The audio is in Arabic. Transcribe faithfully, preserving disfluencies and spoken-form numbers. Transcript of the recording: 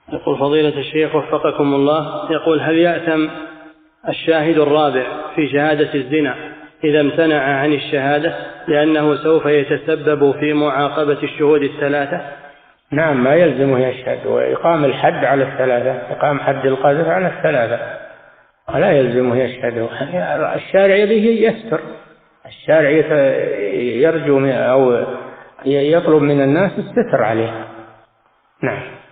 يقول فضيلة الشيخ وفقكم الله، يقول هل يأثم الشاهد الرابع في شهادة الزنا إذا امتنع عن الشهادة لأنه سوف يتسبب في معاقبة الشهود الثلاثة؟ نعم، ما يلزمه يشهد، وإقام الحد على الثلاثة، إقام حد القذف على الثلاثة، ولا يلزمه يشهد. الشارع يبيه يستر، الشارع يرجو أو يطلب من الناس الستر عليه. نعم.